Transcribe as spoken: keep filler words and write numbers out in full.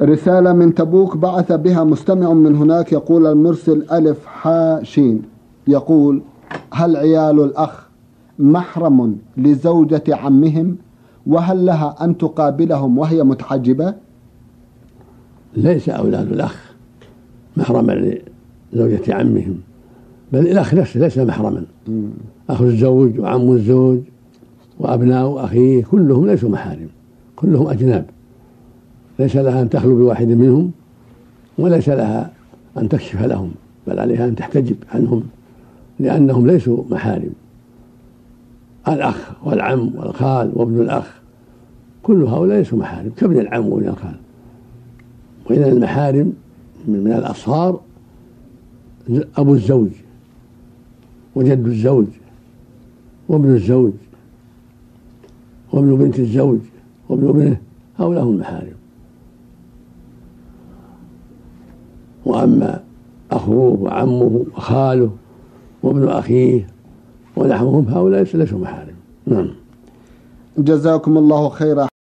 رسالة من تبوك بعث بها مستمع من هناك، يقول المرسل ألف حا شين، يقول: هل عيال الأخ محرم لزوجة عمهم؟ وهل لها أن تقابلهم وهي متحجبة؟ ليس أولاد الأخ محرما لزوجة عمهم، بل الأخ نفسه ليس محرما. أخو الزوج وعم الزوج وأبناء أخيه كلهم ليسوا محارم، كلهم أجناب، ليس لها أن تخلو بواحد منهم، وليس لها أن تكشف لهم، بل عليها أن تحتجب عنهم لأنهم ليسوا محارم. الأخ والعم والخال وابن الأخ كل هؤلاء ليسوا محارم كابن العم وابن الخال. وإن المحارم من الأصهار أبو الزوج وجد الزوج وابن الزوج وابن بنت الزوج وابن ابنه، هؤلاء هم المحارم. وأما أخوه وعمه وخاله وابن أخيه ونحوهم هؤلاء ليسوا محارم. نعم. جزاكم الله خيرا.